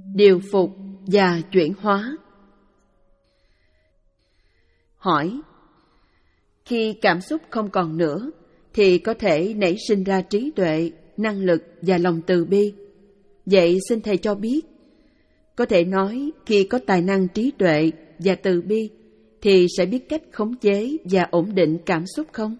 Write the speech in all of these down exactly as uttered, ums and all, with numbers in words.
điều phục và chuyển hóa. Hỏi: khi cảm xúc không còn nữa thì có thể nảy sinh ra trí tuệ, năng lực và lòng từ bi. Vậy xin Thầy cho biết, có thể nói khi có tài năng trí tuệ và từ bi thì sẽ biết cách khống chế và ổn định cảm xúc không?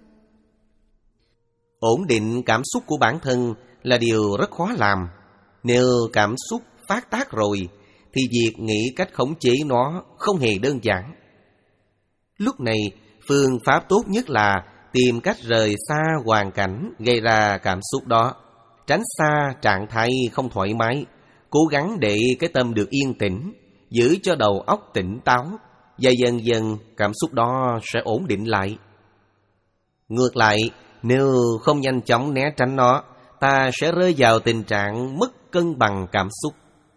Ổn định cảm xúc của bản thân là điều rất khó làm. Nếu cảm xúc phát tác rồi thì việc nghĩ cách khống chế nó không hề đơn giản. Lúc này, phương pháp tốt nhất là tìm cách rời xa hoàn cảnh gây ra cảm xúc đó, tránh xa trạng thái không thoải mái, cố gắng để cái tâm được yên tĩnh, giữ cho đầu óc tỉnh táo, và dần dần cảm xúc đó sẽ ổn định lại. Ngược lại, nếu không nhanh chóng né tránh nó, ta sẽ rơi vào tình trạng mất cân bằng cảm xúc.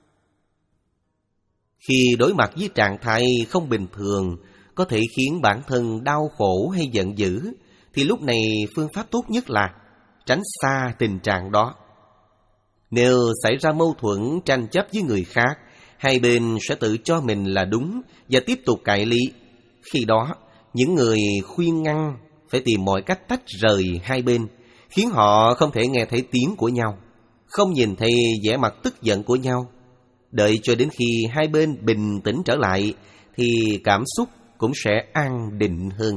Khi đối mặt với trạng thái không bình thường có thể khiến bản thân đau khổ hay giận dữ, thì lúc này phương pháp tốt nhất là tránh xa tình trạng đó. Nếu xảy ra mâu thuẫn tranh chấp với người khác, hai bên sẽ tự cho mình là đúng và tiếp tục cãi lý. Khi đó, những người khuyên ngăn phải tìm mọi cách tách rời hai bên, khiến họ không thể nghe thấy tiếng của nhau, không nhìn thấy vẻ mặt tức giận của nhau. Đợi cho đến khi hai bên bình tĩnh trở lại thì cảm xúc cũng sẽ an định hơn.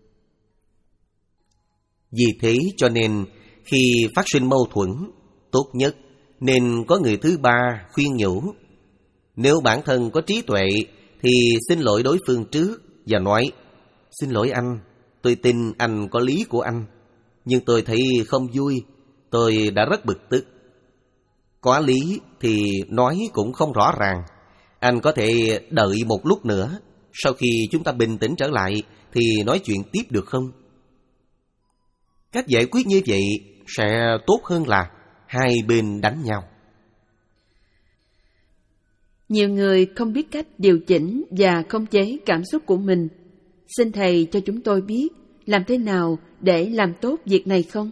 Vì thế cho nên khi phát sinh mâu thuẫn, tốt nhất nên có người thứ ba khuyên nhủ. Nếu bản thân có trí tuệ thì xin lỗi đối phương trước và nói: xin lỗi anh, tôi tin anh có lý của anh, nhưng tôi thấy không vui, tôi đã rất bực tức. Có lý thì nói cũng không rõ ràng, anh có thể đợi một lúc nữa, sau khi chúng ta bình tĩnh trở lại thì nói chuyện tiếp được không? Cách giải quyết như vậy sẽ tốt hơn là hai bên đánh nhau. Nhiều người không biết cách điều chỉnh và khống chế cảm xúc của mình. Xin Thầy cho chúng tôi biết làm thế nào để làm tốt việc này không?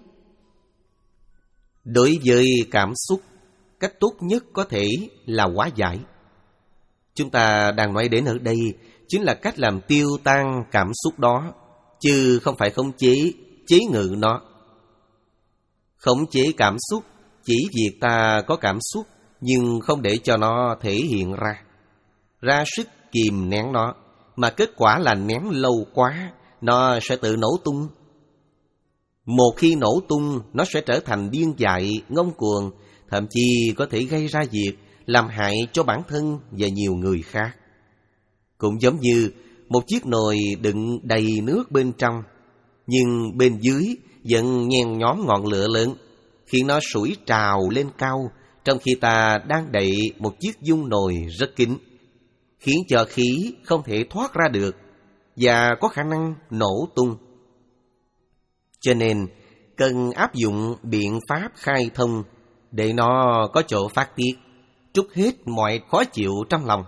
Đối với cảm xúc, cách tốt nhất có thể là hóa giải. Chúng ta đang nói đến ở đây chính là cách làm tiêu tan cảm xúc đó, chứ không phải khống chế, chế ngự nó. Khống chế cảm xúc chỉ việc ta có cảm xúc nhưng không để cho nó thể hiện ra, ra sức kìm nén nó, mà kết quả là nén lâu quá, nó sẽ tự nổ tung. Một khi nổ tung, nó sẽ trở thành điên dại, ngông cuồng, thậm chí có thể gây ra việc làm hại cho bản thân và nhiều người khác. Cũng giống như một chiếc nồi đựng đầy nước bên trong, nhưng bên dưới vẫn nhen nhóm ngọn lửa lớn, khiến nó sủi trào lên cao, trong khi ta đang đậy một chiếc dung nồi rất kín, khiến cho khí không thể thoát ra được và có khả năng nổ tung. Cho nên cần áp dụng biện pháp khai thông để nó có chỗ phát tiết, trút hết mọi khó chịu trong lòng.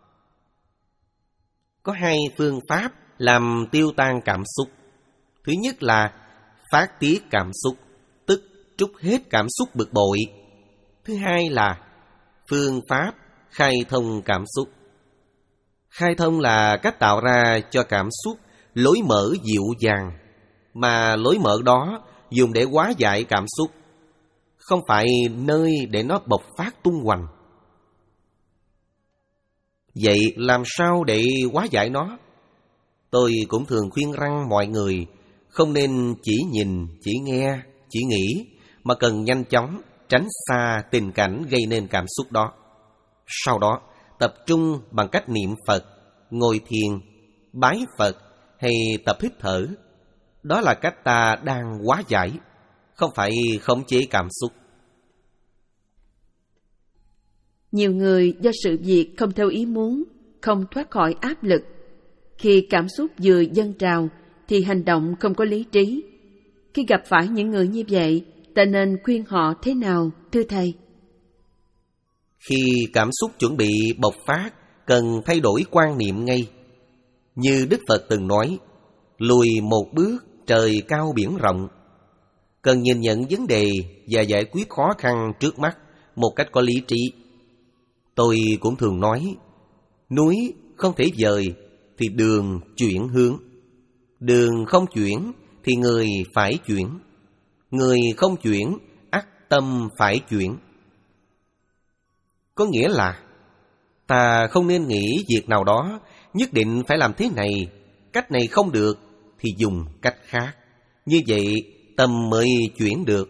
Có hai phương pháp làm tiêu tan cảm xúc. Thứ nhất là phát tiết cảm xúc, tức trút hết cảm xúc bực bội. Thứ hai là phương pháp khai thông cảm xúc. Khai thông là cách tạo ra cho cảm xúc lối mở dịu dàng, mà lối mở đó dùng để hóa giải cảm xúc, không phải nơi để nó bộc phát tung hoành. Vậy làm sao để hóa giải nó? Tôi cũng thường khuyên rằng mọi người không nên chỉ nhìn, chỉ nghe, chỉ nghĩ, mà cần nhanh chóng tránh xa tình cảnh gây nên cảm xúc đó. Sau đó tập trung bằng cách niệm Phật, ngồi thiền, bái Phật hay tập hít thở. Đó là cách ta đang hóa giải, không phải khống chế cảm xúc. Nhiều người do sự việc không theo ý muốn, không thoát khỏi áp lực. Khi cảm xúc vừa dâng trào thì hành động không có lý trí. Khi gặp phải những người như vậy, ta nên khuyên họ thế nào, thưa Thầy? Khi cảm xúc chuẩn bị bộc phát, cần thay đổi quan niệm ngay. Như Đức Phật từng nói, lùi một bước trời cao biển rộng. Cần nhìn nhận vấn đề và giải quyết khó khăn trước mắt một cách có lý trí. Tôi cũng thường nói, núi không thể dời thì đường chuyển hướng. Đường không chuyển thì người phải chuyển. Người không chuyển, ắt tâm phải chuyển. Có nghĩa là ta không nên nghĩ việc nào đó nhất định phải làm thế này, cách này không được thì dùng cách khác. Như vậy tâm mới chuyển được.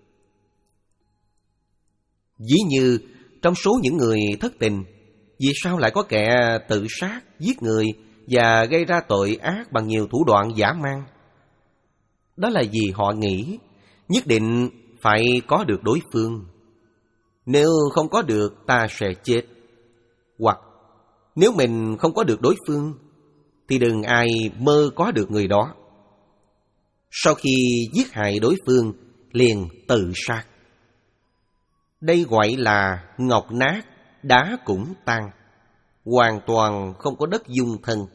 Ví như trong số những người thất tình, vì sao lại có kẻ tự sát, giết người và gây ra tội ác bằng nhiều thủ đoạn dã man? Đó là vì họ nghĩ nhất định phải có được đối phương. Nếu không có được ta sẽ chết. Hoặc nếu mình không có được đối phương thì đừng ai mơ có được người đó. Sau khi giết hại đối phương liền tự sát. Đây gọi là ngọc nát, đá cũng tan, hoàn toàn không có đất dung thân.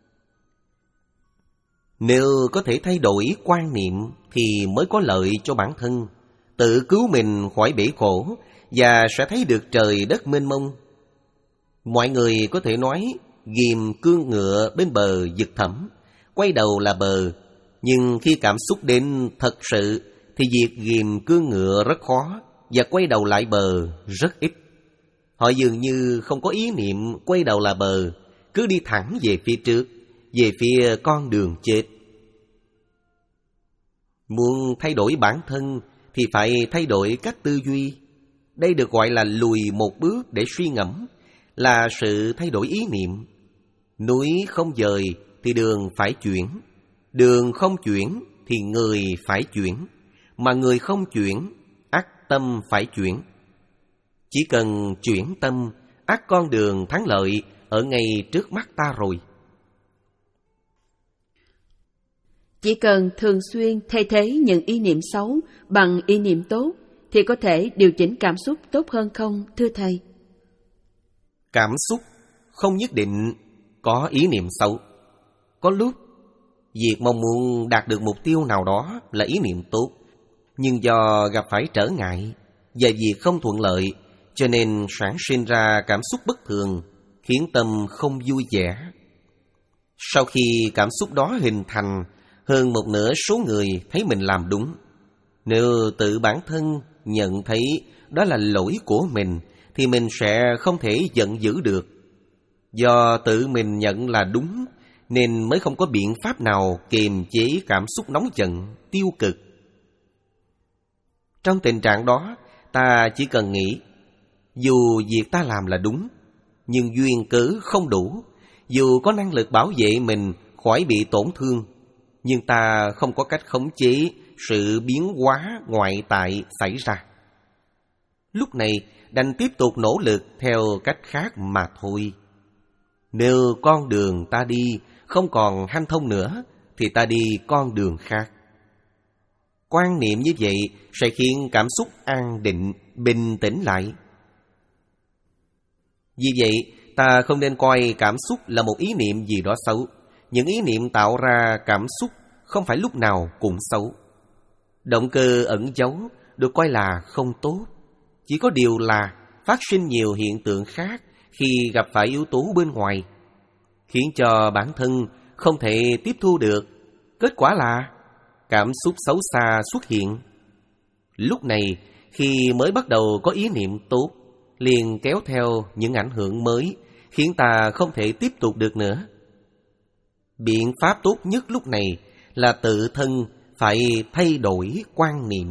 Nếu có thể thay đổi quan niệm thì mới có lợi cho bản thân, tự cứu mình khỏi bể khổ và sẽ thấy được trời đất mênh mông. Mọi người có thể nói ghìm cương ngựa bên bờ vực thẳm, quay đầu là bờ. Nhưng khi cảm xúc đến thật sự thì việc ghìm cương ngựa rất khó và quay đầu lại bờ rất ít. Họ dường như không có ý niệm quay đầu là bờ, cứ đi thẳng về phía trước, về phía con đường chết. Muốn thay đổi bản thân thì phải thay đổi cách tư duy. Đây được gọi là lùi một bước để suy ngẫm, là sự thay đổi ý niệm. Núi không dời thì đường phải chuyển. Đường không chuyển thì người phải chuyển. Mà người không chuyển, ắt tâm phải chuyển. Chỉ cần chuyển tâm, ắt con đường thắng lợi ở ngay trước mắt ta rồi. Chỉ cần thường xuyên thay thế những ý niệm xấu bằng ý niệm tốt thì có thể điều chỉnh cảm xúc tốt hơn không, thưa Thầy? Cảm xúc không nhất định có ý niệm xấu. Có lúc việc mong muốn đạt được mục tiêu nào đó là ý niệm tốt, nhưng do gặp phải trở ngại và việc không thuận lợi cho nên sản sinh ra cảm xúc bất thường, khiến tâm không vui vẻ. Sau khi cảm xúc đó hình thành, hơn một nửa số người thấy mình làm đúng. Nếu tự bản thân nhận thấy đó là lỗi của mình thì mình sẽ không thể giận dữ được. Do tự mình nhận là đúng nên mới không có biện pháp nào kiềm chế cảm xúc nóng giận, tiêu cực. Trong tình trạng đó, ta chỉ cần nghĩ, dù việc ta làm là đúng, nhưng duyên cớ không đủ. Dù có năng lực bảo vệ mình khỏi bị tổn thương, nhưng ta không có cách khống chế sự biến hóa ngoại tại xảy ra. Lúc này đành tiếp tục nỗ lực theo cách khác mà thôi. Nếu con đường ta đi không còn hanh thông nữa thì ta đi con đường khác. Quan niệm như vậy sẽ khiến cảm xúc an định, bình tĩnh lại. Vì vậy, ta không nên coi cảm xúc là một ý niệm gì đó xấu. Những ý niệm tạo ra cảm xúc không phải lúc nào cũng xấu. Động cơ ẩn giấu được coi là không tốt. Chỉ có điều là phát sinh nhiều hiện tượng khác khi gặp phải yếu tố bên ngoài, khiến cho bản thân không thể tiếp thu được. Kết quả là cảm xúc xấu xa xuất hiện. Lúc này, khi mới bắt đầu có ý niệm tốt, liền kéo theo những ảnh hưởng mới, khiến ta không thể tiếp tục được nữa. Biện pháp tốt nhất lúc này là tự thân phải thay đổi quan niệm.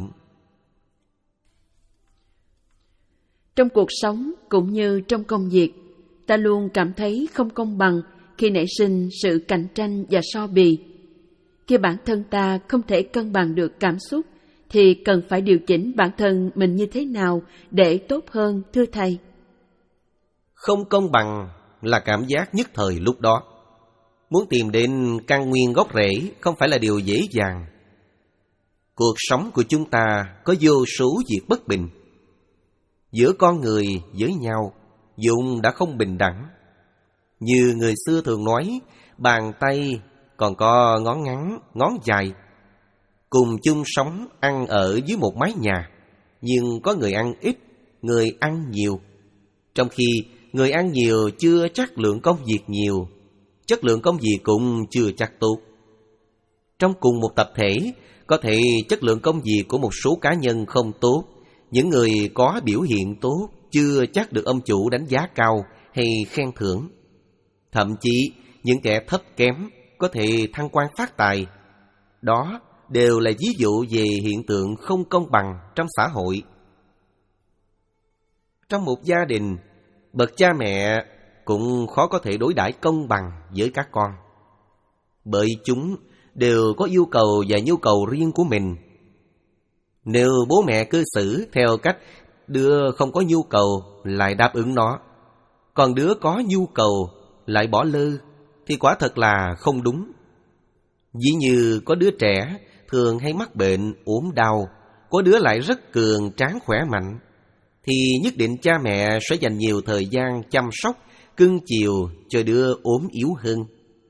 Trong cuộc sống cũng như trong công việc, ta luôn cảm thấy không công bằng khi nảy sinh sự cạnh tranh và so bì. Khi bản thân ta không thể cân bằng được cảm xúc, thì cần phải điều chỉnh bản thân mình như thế nào để tốt hơn, thưa Thầy? Không công bằng là cảm giác nhất thời lúc đó. Muốn tìm đến căn nguyên gốc rễ không phải là điều dễ dàng. Cuộc sống của chúng ta có vô số việc bất bình. Giữa con người với nhau vốn đã không bình đẳng. Như người xưa thường nói, bàn tay còn có ngón ngắn, ngón dài. Cùng chung sống ăn ở dưới một mái nhà, nhưng có người ăn ít, người ăn nhiều. Trong khi người ăn nhiều chưa chắc lượng công việc nhiều, chất lượng công việc cũng chưa chắc tốt. Trong cùng một tập thể, có thể chất lượng công việc của một số cá nhân không tốt. Những người có biểu hiện tốt chưa chắc được ông chủ đánh giá cao hay khen thưởng. Thậm chí những kẻ thấp kém có thể thăng quan phát tài. Đó đều là ví dụ về hiện tượng không công bằng trong xã hội. Trong một gia đình, bậc cha mẹ cũng khó có thể đối đãi công bằng với các con, bởi chúng đều có yêu cầu và nhu cầu riêng của mình. Nếu bố mẹ cư xử theo cách đứa không có nhu cầu lại đáp ứng nó, còn đứa có nhu cầu lại bỏ lơ, thì quả thật là không đúng. Ví như có đứa trẻ thường hay mắc bệnh, ốm đau, có đứa lại rất cường tráng khỏe mạnh, thì nhất định cha mẹ sẽ dành nhiều thời gian chăm sóc, cưng chiều cho đứa ốm yếu hơn.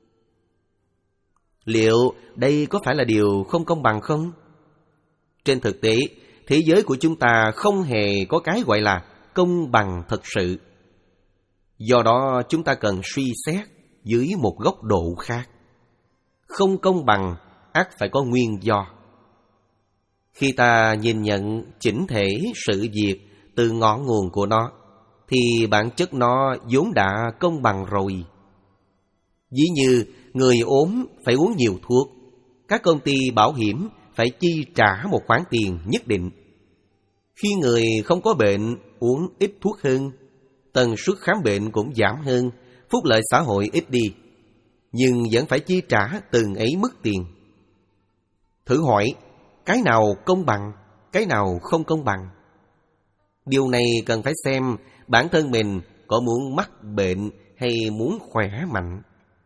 Liệu đây có phải là điều không công bằng không? Trên thực tế, thế giới của chúng ta không hề có cái gọi là công bằng thật sự. Do đó chúng ta cần suy xét dưới một góc độ khác. Không công bằng ắt phải có nguyên do. Khi ta nhìn nhận chỉnh thể sự việc từ ngọn nguồn của nó, thì bản chất nó vốn đã công bằng rồi. Ví như người ốm phải uống nhiều thuốc, các công ty bảo hiểm phải chi trả một khoản tiền nhất định. Khi người không có bệnh uống ít thuốc hơn, tần suất khám bệnh cũng giảm hơn, phúc lợi xã hội ít đi, nhưng vẫn phải chi trả từng ấy mức tiền. Thử hỏi, cái nào công bằng, cái nào không công bằng? Điều này cần phải xem bản thân mình có muốn mắc bệnh hay muốn khỏe mạnh.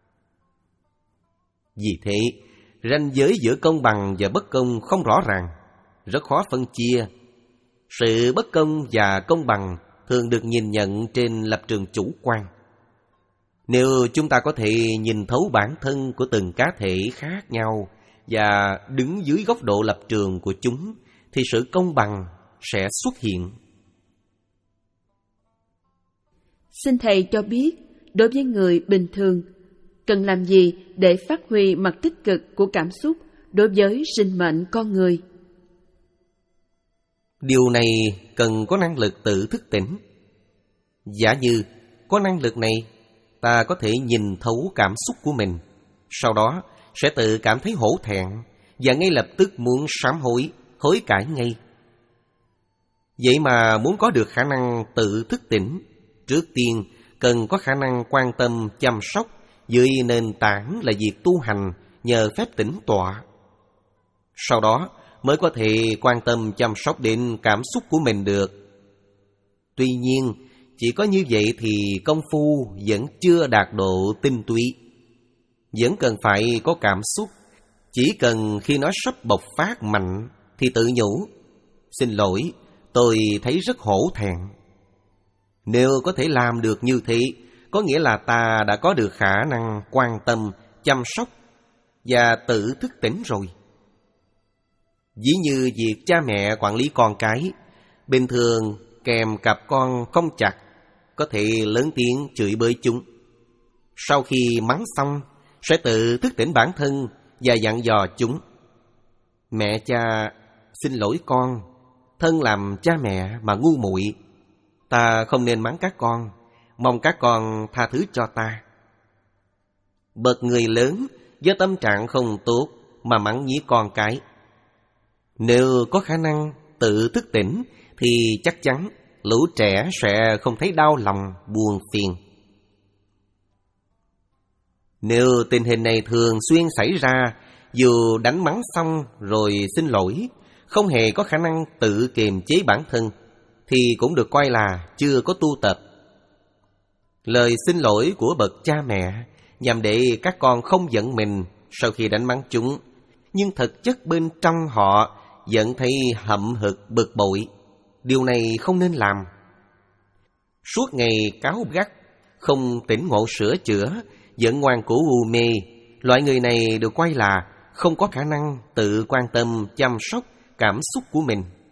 Vì thế, ranh giới giữa công bằng và bất công không rõ ràng, rất khó phân chia. Sự bất công và công bằng thường được nhìn nhận trên lập trường chủ quan. Nếu chúng ta có thể nhìn thấu bản thân của từng cá thể khác nhau và đứng dưới góc độ lập trường của chúng, thì sự công bằng sẽ xuất hiện. Xin Thầy cho biết, đối với người bình thường, cần làm gì để phát huy mặt tích cực của cảm xúc đối với sinh mệnh con người? Điều này cần có năng lực tự thức tỉnh. Giả như có năng lực này, ta có thể nhìn thấu cảm xúc của mình, sau đó sẽ tự cảm thấy hổ thẹn và ngay lập tức muốn sám hối, hối cải ngay. Vậy mà muốn có được khả năng tự thức tỉnh, trước tiên cần có khả năng quan tâm chăm sóc dưới nền tảng là việc tu hành nhờ phép tĩnh tọa. Sau đó mới có thể quan tâm chăm sóc đến cảm xúc của mình được. Tuy nhiên, chỉ có như vậy thì công phu vẫn chưa đạt độ tinh túy. Vẫn cần phải có cảm xúc. Chỉ cần khi nó sắp bộc phát mạnh thì tự nhủ: xin lỗi, tôi thấy rất hổ thẹn. Nếu có thể làm được như thế, có nghĩa là ta đã có được khả năng quan tâm, chăm sóc và tự thức tỉnh rồi. Ví như việc cha mẹ quản lý con cái, bình thường kèm cặp con không chặt, có thể lớn tiếng chửi bới chúng. Sau khi mắng xong, sẽ tự thức tỉnh bản thân và dặn dò chúng: mẹ cha, xin lỗi con, thân làm cha mẹ mà ngu muội, ta không nên mắng các con, mong các con tha thứ cho ta. Bậc người lớn do tâm trạng không tốt mà mắng nhiếc con cái, nếu có khả năng tự thức tỉnh thì chắc chắn lũ trẻ sẽ không thấy đau lòng, buồn phiền. Nếu tình hình này thường xuyên xảy ra, dù đánh mắng xong rồi xin lỗi, không hề có khả năng tự kiềm chế bản thân, thì cũng được coi là chưa có tu tập. Lời xin lỗi của bậc cha mẹ nhằm để các con không giận mình sau khi đánh mắng chúng, nhưng thực chất bên trong họ vẫn thấy hậm hực bực bội. Điều này không nên làm. Suốt ngày cáu gắt, không tỉnh ngộ sửa chữa, vẫn ngoan cố u mê, loại người này được coi là không có khả năng tự quan tâm chăm sóc cảm xúc của mình.